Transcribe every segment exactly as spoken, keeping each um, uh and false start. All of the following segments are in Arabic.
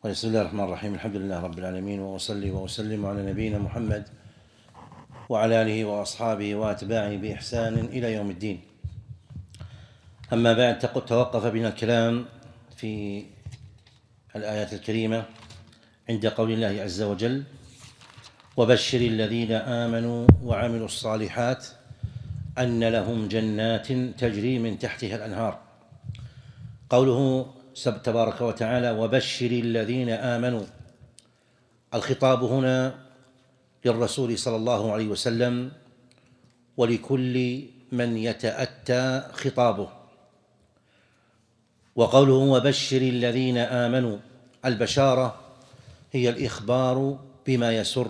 بسم الله الرحمن الرحيم. الحمد لله رب العالمين، وأصلي وأسلم على نبينا محمد وعلى آله وأصحابه وأتباعه بإحسان إلى يوم الدين. أما بعد، توقف بنا الكلام في الآيات الكريمة عند قول الله عز وجل: وبشر الذين آمنوا وعملوا الصالحات أن لهم جنات تجري من تحتها الأنهار. قوله تبارك وتعالى: وبشر الذين آمنوا، الخطاب هنا للرسول صلى الله عليه وسلم ولكل من يتأتى خطابه. وقوله وبشر الذين آمنوا، البشارة هي الإخبار بما يسر،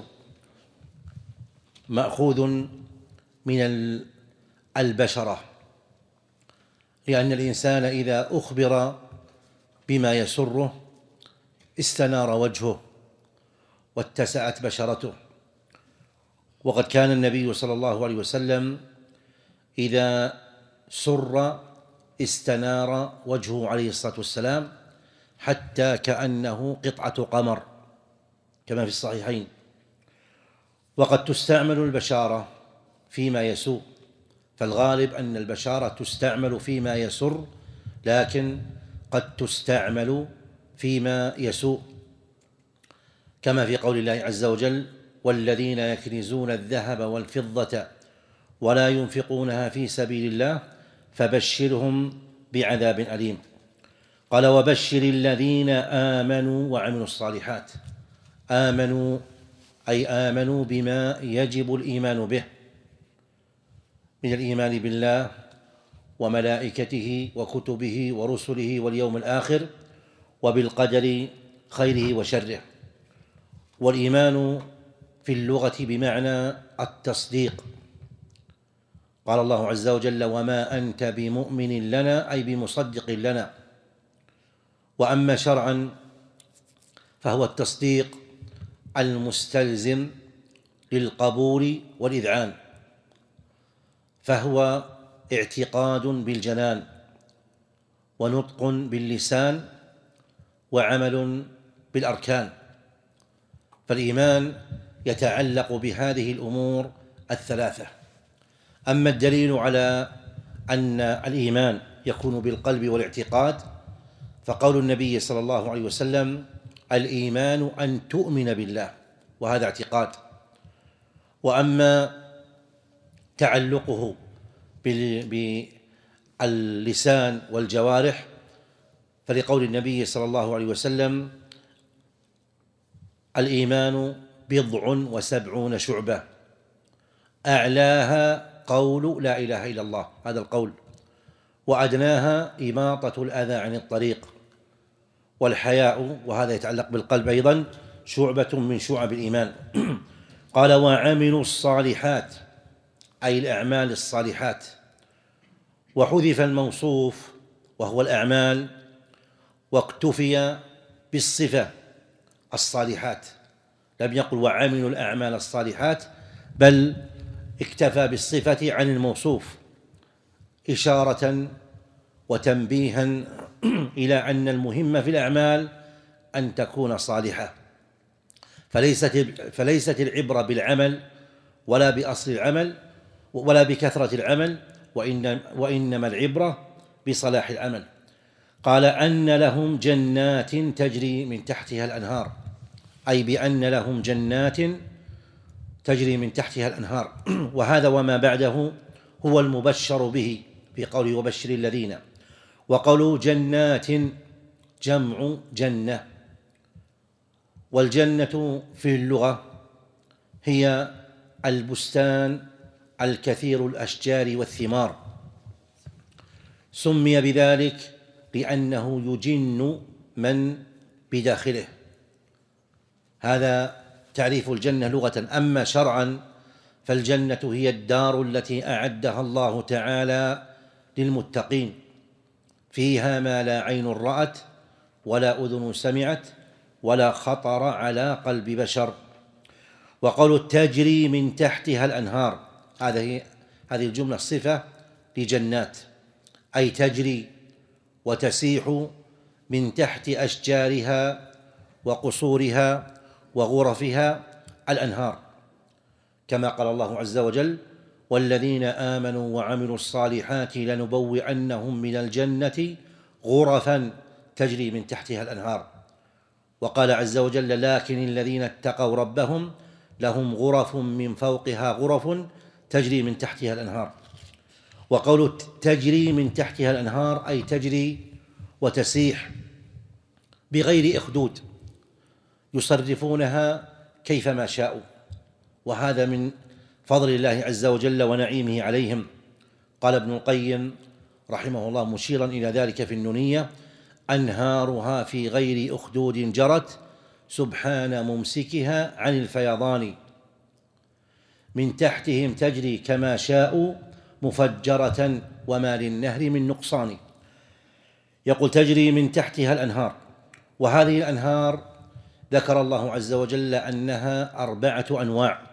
مأخوذ من البشرة، لأن الإنسان إذا أخبر بما يسره استنار وجهه واتسعت بشرته. وقد كان النبي صلى الله عليه وسلم إذا سر استنار وجهه عليه الصلاة والسلام حتى كأنه قطعة قمر، كما في الصحيحين. وقد تستعمل البشارة فيما يسوء، فالغالب أن البشارة تستعمل فيما يسر، لكن قد تستعمل فيما يسوء، كما في قول الله عز وجل: والذين يكنزون الذهب والفضة ولا ينفقونها في سبيل الله فبشرهم بعذاب أليم. قال: وبشر الذين آمنوا وعملوا الصالحات. آمنوا أي آمنوا بما يجب الإيمان به من الإيمان بالله وملائكته وكتبه ورسله واليوم الآخر وبالقدر خيره وشره. والإيمان في اللغة بمعنى التصديق. قال الله عز وجل: وما أنت بمؤمن لنا أي بمصدق لنا. وأما شرعا فهو التصديق المستلزم للقبول والإذعان، فهو اعتقاد بالجنان ونطق باللسان وعمل بالأركان. فالإيمان يتعلق بهذه الأمور الثلاثة. أما الدليل على أن الإيمان يكون بالقلب والاعتقاد فقول النبي صلى الله عليه وسلم: الإيمان أن تؤمن بالله، وهذا اعتقاد. وأما تعلقه باللسان والجوارح فلقول النبي صلى الله عليه وسلم: الإيمان بضع وسبعون شعبة أعلاها قول لا إله إلا الله، هذا القول، وأدناها إماطة الأذى عن الطريق. والحياء، وهذا يتعلق بالقلب أيضا، شعبة من شعب الإيمان. قال: وعملوا الصالحات أي الأعمال الصالحات. وحذف الموصوف وهو الأعمال واكتفي بالصفة الصالحات، لم يقل وعملوا الأعمال الصالحات، بل اكتفى بالصفة عن الموصوف، إشارة وتنبيها إلى أن المهم في الأعمال أن تكون صالحة. فليست فليست العبرة بالعمل ولا بأصل العمل ولا بكثرة العمل، وإن وإنما العبرة بصلاح العمل. قال: أن لهم جنات تجري من تحتها الأنهار، أي بأن لهم جنات تجري من تحتها الأنهار. وهذا وما بعده هو المبشر به في قوله وبشر الذين. وقوله جنات جمع جنة، والجنة في اللغة هي البستان الكثير الأشجار والثمار. سمي بذلك لأنه يجن من بداخله. هذا تعريف الجنة لغة. أما شرعا فالجنة هي الدار التي أعدها الله تعالى للمتقين، فيها ما لا عين رأت ولا أذن سمعت ولا خطر على قلب بشر. وقول تجري من تحتها الأنهار، هذه هذه الجملة صفة لجنات، أي تجري وتسيح من تحت أشجارها وقصورها وغرفها الأنهار، كما قال الله عز وجل: والذين آمنوا وعملوا الصالحات لنبوئنهم من الجنة غرفا تجري من تحتها الأنهار. وقال عز وجل: لكن الذين اتقوا ربهم لهم غرف من فوقها غرف تجري من تحتها الأنهار. وقوله تجري من تحتها الأنهار أي تجري وتسيح بغير إخدود، يصرفونها كيفما شاءوا، وهذا من فضل الله عز وجل ونعيمه عليهم. قال ابن القيم رحمه الله مشيرا إلى ذلك في النونية: أنهارها في غير أخدود جرت سبحان ممسكها عن الفيضان، من تحتهم تجري كما شاءوا مفجرة وما للنهر من نقصان. يقول تجري من تحتها الأنهار، وهذه الأنهار ذكر الله عز وجل أنها أربعة أنواع،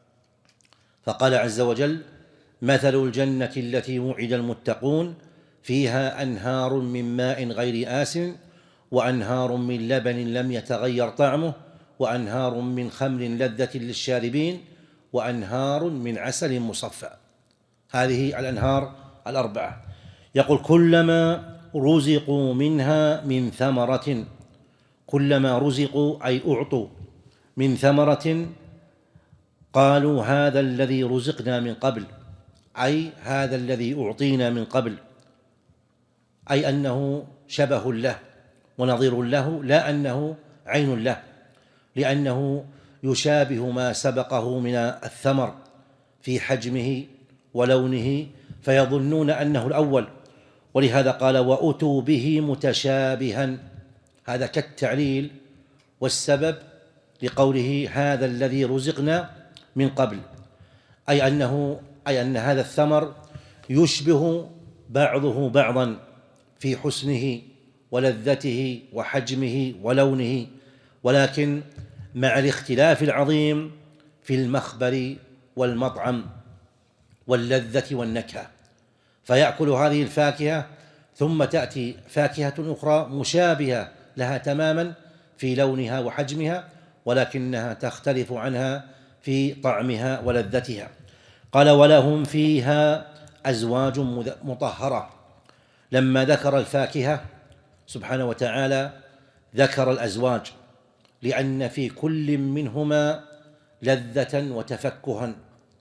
فقال عز وجل: مثل الجنة التي وعد المتقون فيها أنهار من ماء غير آسٍ وأنهار من لبن لم يتغير طعمه وأنهار من خمر لذة للشاربين وأنهار من عسل مصفى. هذه الأنهار الأربعة. يقول: كلما رزقوا منها من ثمرة، كلما رزقوا أي أعطوا من ثمرة قالوا هذا الذي رزقنا من قبل، أي هذا الذي أعطينا من قبل، أي أنه شبه له ونظير له، لا أنه عين له، لأنه يشابه ما سبقه من الثمر في حجمه ولونه، فيظنون أنه الأول. ولهذا قال: وأتوا به متشابها، هذا كالتعليل والسبب لقوله هذا الذي رزقنا من قبل، أي أنه أي أن هذا الثمر يشبه بعضه بعضا في حسنه ولذته وحجمه ولونه، ولكن مع الاختلاف العظيم في المخبر والمطعم واللذة والنكهة. فيأكل هذه الفاكهة ثم تأتي فاكهة أخرى مشابهة لها تماما في لونها وحجمها، ولكنها تختلف عنها في طعمها ولذتها. قال: ولهم فيها أزواج مطهرة. لما ذكر الفاكهة سبحانه وتعالى ذكر الأزواج، لأن في كل منهما لذة وتفكها.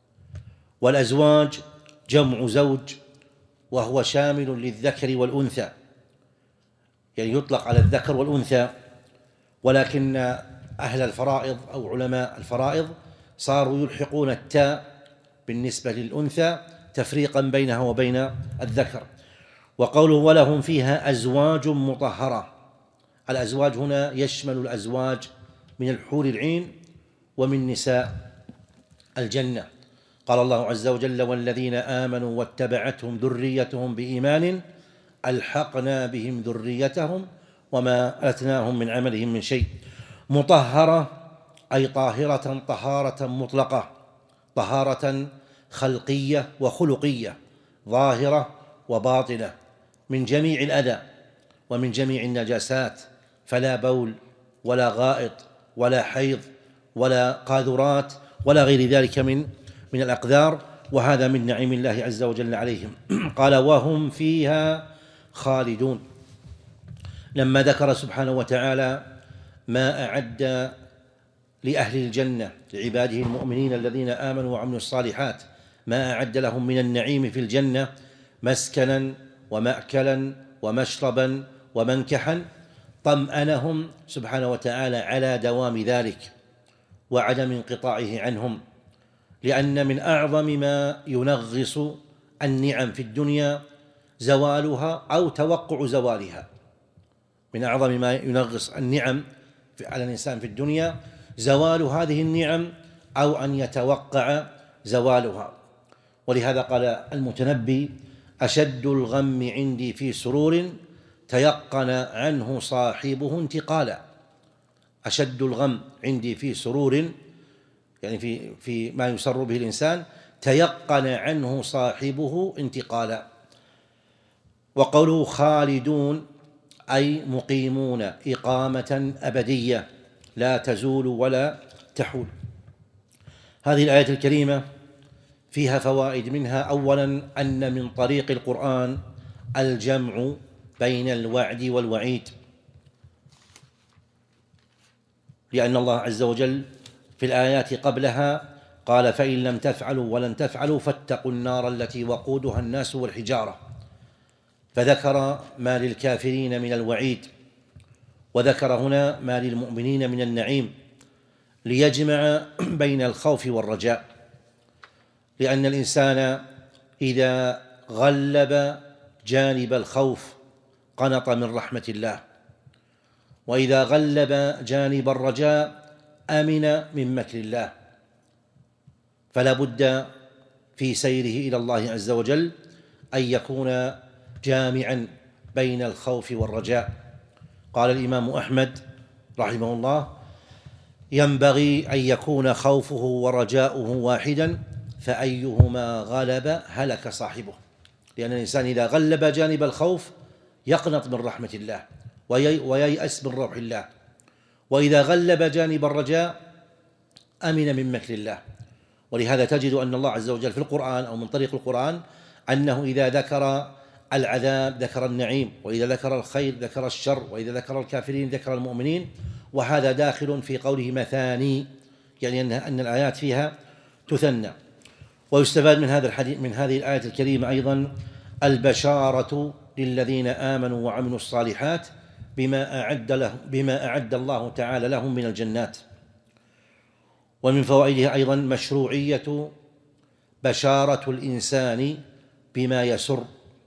والأزواج جمع زوج، وهو شامل للذكر والأنثى، يعني يطلق على الذكر والأنثى، ولكن أهل الفرائض أو علماء الفرائض صاروا يلحقون التاء بالنسبة للأنثى تفريقا بينها وبين الذكر. وقوله: ولهم فيها أزواج مطهرة، الأزواج هنا يشمل الأزواج من الحور العين ومن نساء الجنة. قال الله عز وجل: والذين آمنوا واتبعتهم ذريتهم بإيمان ألحقنا بهم ذريتهم وما ألتناهم من عملهم من شيء. مطهرة أي طاهرة طهارة مطلقة، طهارة خلقية وخلقية، ظاهرة وباطنة، من جميع الأذى ومن جميع النجاسات، فلا بول ولا غائط ولا حيض ولا قاذورات ولا غير ذلك من من الأقذار، وهذا من نعيم الله عز وجل عليهم. قال: وهم فيها خالدون. لما ذكر سبحانه وتعالى ما أعد لأهل الجنة لعباده المؤمنين الذين آمنوا وعملوا الصالحات، ما أعد لهم من النعيم في الجنة مسكنا ومأكلا ومشربا ومنكحا، طمأنهم سبحانه وتعالى على دوام ذلك وعدم انقطاعه عنهم، لأن من أعظم ما ينغص النعم في الدنيا زوالها أو توقع زوالها. من أعظم ما ينغص النعم على الإنسان في الدنيا زوال هذه النعم أو أن يتوقع زوالها. ولهذا قال المتنبي: أشد الغم عندي في سرور تيقن عنه صاحبه انتقالا. أشد الغم عندي في سرور، يعني في في ما يسر به الإنسان، تيقن عنه صاحبه انتقالا. وقوله خالدون أي مقيمون إقامة أبدية، لا تزول ولا تحول. هذه الآية الكريمة فيها فوائد، منها أولا أن من طريق القرآن الجمع بين الوعد والوعيد، لأن الله عز وجل في الآيات قبلها قال: فإن لم تفعلوا ولن تفعلوا فاتقوا النار التي وقودها الناس والحجارة، فذكر ما للكافرين من الوعيد، وذكر هنا ما للمؤمنين من النعيم، ليجمع بين الخوف والرجاء، لأن الإنسان إذا غلب جانب الخوف قنط من رحمة الله، وإذا غلب جانب الرجاء أمن من مكر الله، فلا بد في سيره إلى الله عز وجل أن يكون جامعا بين الخوف والرجاء. قال الإمام أحمد رحمه الله: ينبغي أن يكون خوفه ورجاؤه واحدا، فأيهما غلب هلك صاحبه، لأن الإنسان إذا غلب جانب الخوف يقنط من رحمة الله وييأس من روح الله، وإذا غلب جانب الرجاء أمن من مكر الله. ولهذا تجد أن الله عز وجل في القرآن أو من طريق القرآن أنه إذا ذكر العذاب ذكر النعيم، وإذا ذكر الخير ذكر الشر، وإذا ذكر الكافرين ذكر المؤمنين، وهذا داخل في قوله مثاني، يعني أن الآيات فيها تثنى. ويستفاد من هذا الحديث من هذه الآية الكريمة أيضا البشارة للذين آمنوا وعملوا الصالحات بما أعد له بما أعد الله تعالى لهم من الجنات. ومن فوائدها أيضا مشروعية بشارة الإنسان بما يسر،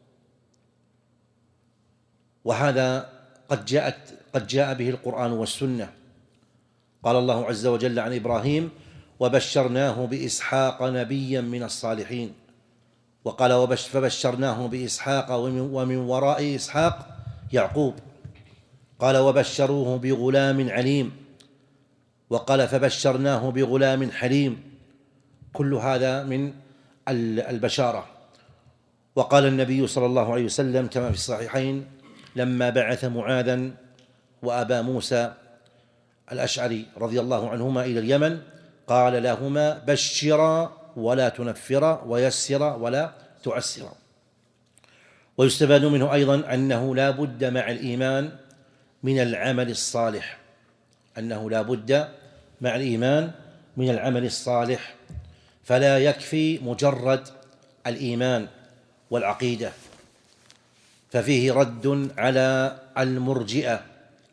وهذا قد جاءت قد جاء به القرآن والسنة. قال الله عز وجل عن إبراهيم: وبشرناه بإسحاق نبيا من الصالحين. وقال: فبشرناه بإسحاق ومن وراء إسحاق يعقوب. قال: وبشروه بغلام عليم. وقال: فبشرناه بغلام حليم. كل هذا من البشارة. وقال النبي صلى الله عليه وسلم كما في الصحيحين لما بعث معاذا وأبا موسى الأشعري رضي الله عنهما إلى اليمن، قال لهما: بشرا ولا تنفرا، ويسرا ولا تعسرا. ويستفاد منه أيضا أنه لا بد مع الإيمان من العمل الصالح، أنه لا بد مع الإيمان من العمل الصالح، فلا يكفي مجرد الإيمان والعقيدة، ففيه رد على المرجئة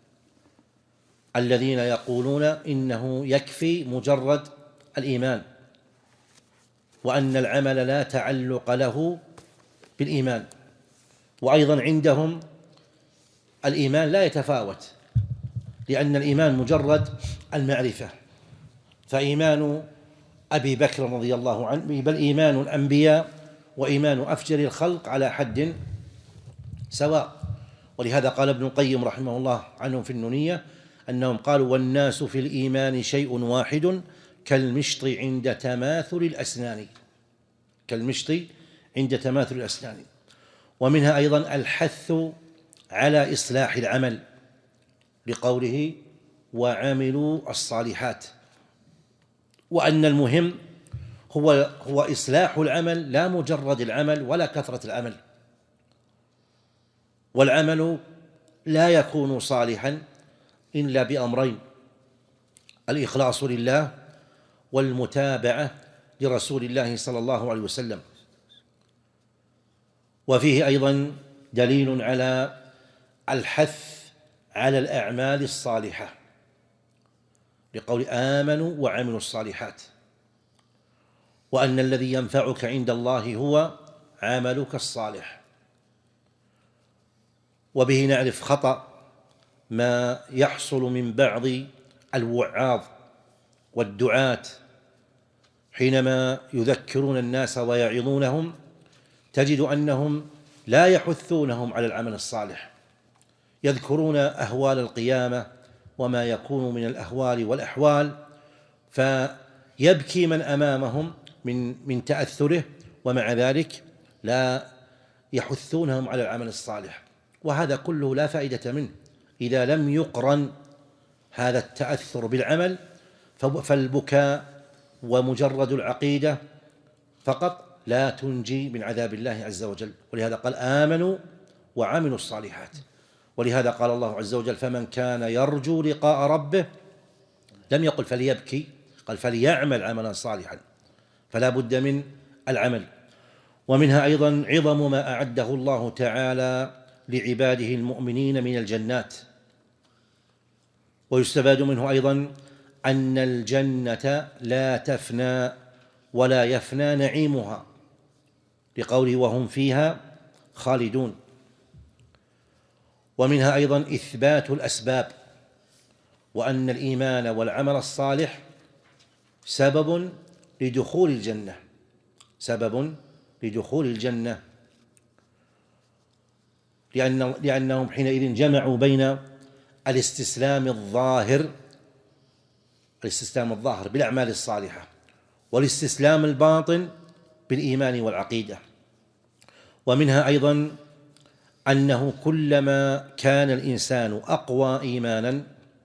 الذين يقولون إنه يكفي مجرد الإيمان، وأن العمل لا تعلق له بالإيمان. وأيضا عندهم الإيمان لا يتفاوت، لأن الإيمان مجرد المعرفة، فإيمان أبي بكر رضي الله عنه بل إيمان الأنبياء وإيمان أفجر الخلق على حد سواء. ولهذا قال ابن القيم رحمه الله عنهم في النونية أنهم قالوا: والناس في الإيمان شيء واحد كالمشط عند تماثل الأسنان، كالمشط عند تماثل الأسنان. ومنها أيضا الحث على إصلاح العمل، بقوله: وعملوا الصالحات، وأن المهم هو هو إصلاح العمل، لا مجرد العمل ولا كثرة العمل. والعمل لا يكون صالحا إلا بأمرين: الإخلاص لله والمتابعة لرسول الله صلى الله عليه وسلم. وفيه أيضا دليل على الحث على الأعمال الصالحة، لقول: آمنوا وعملوا الصالحات، وأن الذي ينفعك عند الله هو عملك الصالح. وبه نعرف خطأ ما يحصل من بعض الوعاظ والدعاة حينما يذكرون الناس ويعظونهم، تجد أنهم لا يحثونهم على العمل الصالح، يذكرون أهوال القيامة وما يكون من الأهوال والأحوال، فيبكي من أمامهم من من تأثره، ومع ذلك لا يحثونهم على العمل الصالح. وهذا كله لا فائدة منه إذا لم يقرن هذا التأثر بالعمل، فالبكاء ومجرد العقيدة فقط لا تنجي من عذاب الله عز وجل. ولهذا قال آمنوا وعملوا الصالحات. ولهذا قال الله عز وجل فمن كان يرجو لقاء ربه، لم يقل فليبكي، قال فليعمل عملا صالحا، فلا بد من العمل. ومنها أيضا عظم ما أعده الله تعالى لعباده المؤمنين من الجنات. ويستفاد منه أيضا أن الجنة لا تفنى ولا يفنى نعيمها، لقوله وهم فيها خالدون. ومنها أيضا إثبات الأسباب، وأن الإيمان والعمل الصالح سبب لدخول الجنة، سبب لدخول الجنة، لأن لأنهم حينئذ جمعوا بين الاستسلام الظاهر الاستسلام الظاهر بالأعمال الصالحة والاستسلام الباطن بالإيمان والعقيدة. ومنها أيضا أنه كلما كان الإنسان أقوى إيمانا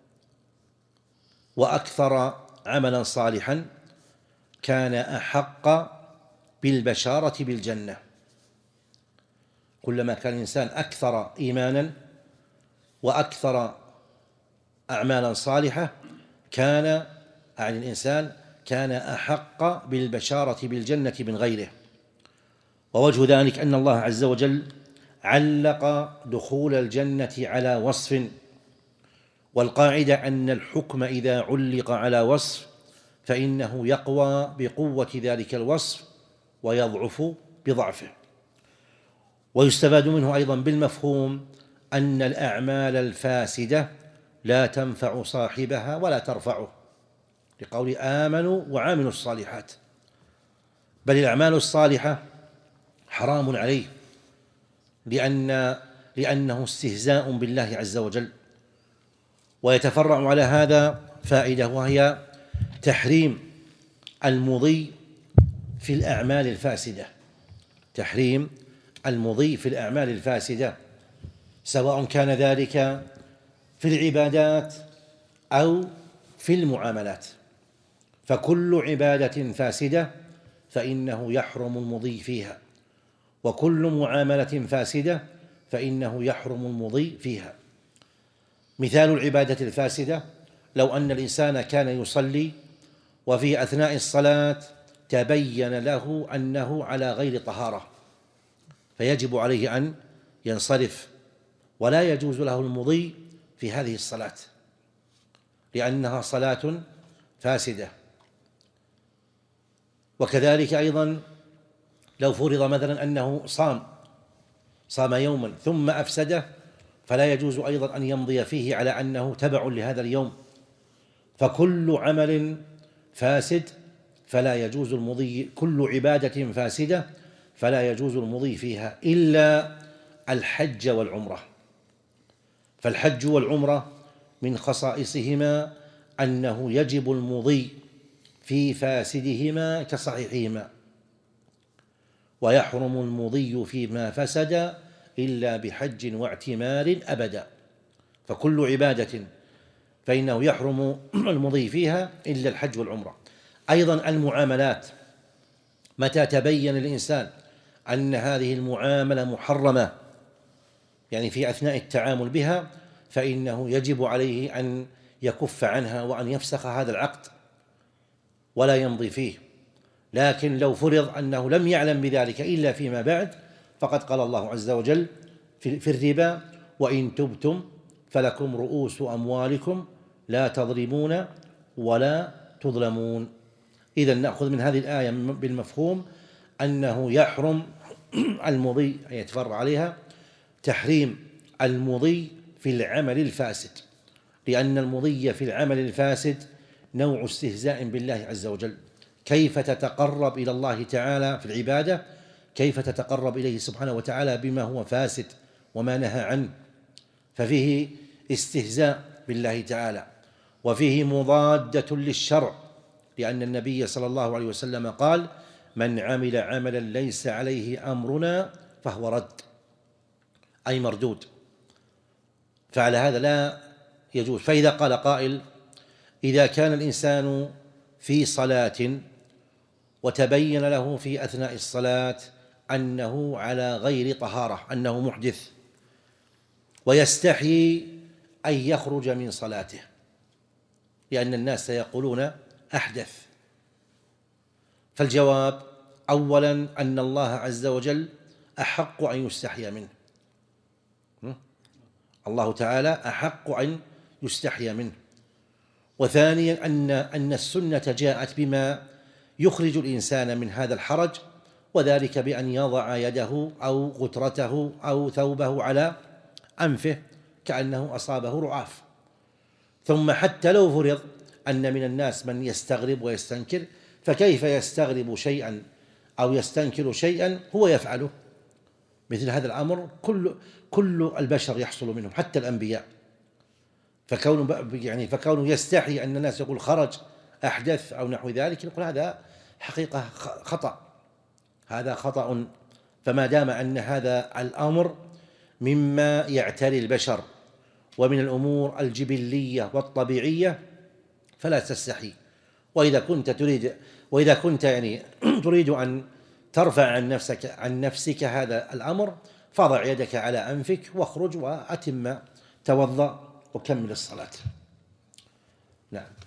وأكثر عملا صالحا كان أحق بالبشارة بالجنة. كلما كان الإنسان أكثر إيمانا وأكثر أعمالا صالحة كان عن الإنسان كان أحق بالبشارة بالجنة من غيره. ووجه ذلك أن الله عز وجل علق دخول الجنة على وصف، والقاعدة أن الحكم إذا علق على وصف فإنه يقوى بقوة ذلك الوصف ويضعف بضعفه. ويستفاد منه أيضا بالمفهوم أن الأعمال الفاسدة لا تنفع صاحبها ولا ترفعه، لقول آمنوا وعملوا الصالحات، بل الأعمال الصالحة حرام عليه، لأن لأنه استهزاء بالله عز وجل. ويتفرع على هذا فائدة، وهي تحريم المضي في الأعمال الفاسدة، تحريم المضي في الأعمال الفاسدة، سواء كان ذلك في العبادات أو في المعاملات. فكل عبادة فاسدة فإنه يحرم المضي فيها، وكل معاملة فاسدة فإنه يحرم المضي فيها. مثال العبادة الفاسدة: لو أن الإنسان كان يصلي وفي أثناء الصلاة تبين له أنه على غير طهارة، فيجب عليه أن ينصرف، ولا يجوز له المضي في هذه الصلاة لأنها صلاة فاسدة. وكذلك أيضا لو فرض مثلا أنه صام صام يوما ثم أفسده، فلا يجوز أيضا أن يمضي فيه على أنه تبع لهذا اليوم. فكل عمل فاسد فلا يجوز المضي، كل عبادة فاسدة فلا يجوز المضي فيها إلا الحج والعمرة. فالحج والعمرة من خصائصهما أنه يجب المضي في فاسدهما كصحيحهما، ويحرم المضي فيما فسد إلا بحج واعتمار أبدا. فكل عبادة فإنه يحرم المضي فيها إلا الحج والعمرة. أيضا المعاملات، متى تبين الإنسان أن هذه المعاملة محرمة، يعني في أثناء التعامل بها، فإنه يجب عليه أن يكف عنها وأن يفسخ هذا العقد ولا يمضي فيه. لكن لو فرض أنه لم يعلم بذلك إلا فيما بعد، فقد قال الله عز وجل في الربا: وإن تبتم فلكم رؤوس أموالكم لا تظلمون ولا تظلمون. إذن نأخذ من هذه الآية بالمفهوم أنه يحرم المضي، أن يتفرع عليها تحريم المضي في العمل الفاسد، لأن المضي في العمل الفاسد نوع استهزاء بالله عز وجل. كيف تتقرب إلى الله تعالى في العبادة؟ كيف تتقرب إليه سبحانه وتعالى بما هو فاسد وما نهى عنه؟ ففيه استهزاء بالله تعالى، وفيه مضادة للشرع، لأن النبي صلى الله عليه وسلم قال: من عمل عملا ليس عليه أمرنا فهو رد، أي مردود. فعلى هذا لا يجوز. فإذا قال قائل: إذا كان الإنسان في صلاة وتبين له في أثناء الصلاة أنه على غير طهارة، أنه محدث، ويستحي أن يخرج من صلاته لأن الناس سيقولون أحدث، فالجواب أولاً أن الله عز وجل أحق أن يستحي منه، الله تعالى أحق أن يستحي منه. وثانياً أن أن السنة جاءت بما يخرج الإنسان من هذا الحرج، وذلك بأن يضع يده أو غترته أو ثوبه على أنفه كأنه أصابه رعاف. ثم حتى لو فرض أن من الناس من يستغرب ويستنكر، فكيف يستغرب شيئا أو يستنكر شيئا هو يفعله؟ مثل هذا الأمر كل كل البشر يحصل منهم حتى الأنبياء، فكونه يعني فكونه يستحي أن الناس يقول خرج أحدث أو نحو ذلك، نقول هذا حقيقة خطأ، هذا خطأ. فما دام أن هذا الأمر مما يعتري البشر ومن الأمور الجبلية والطبيعية فلا تستحي. وإذا كنت تريد وإذا كنت يعني تريد أن ترفع عن نفسك عن نفسك هذا الأمر، فضع يدك على أنفك واخرج وأتم توضأ وكمل الصلاة. نعم.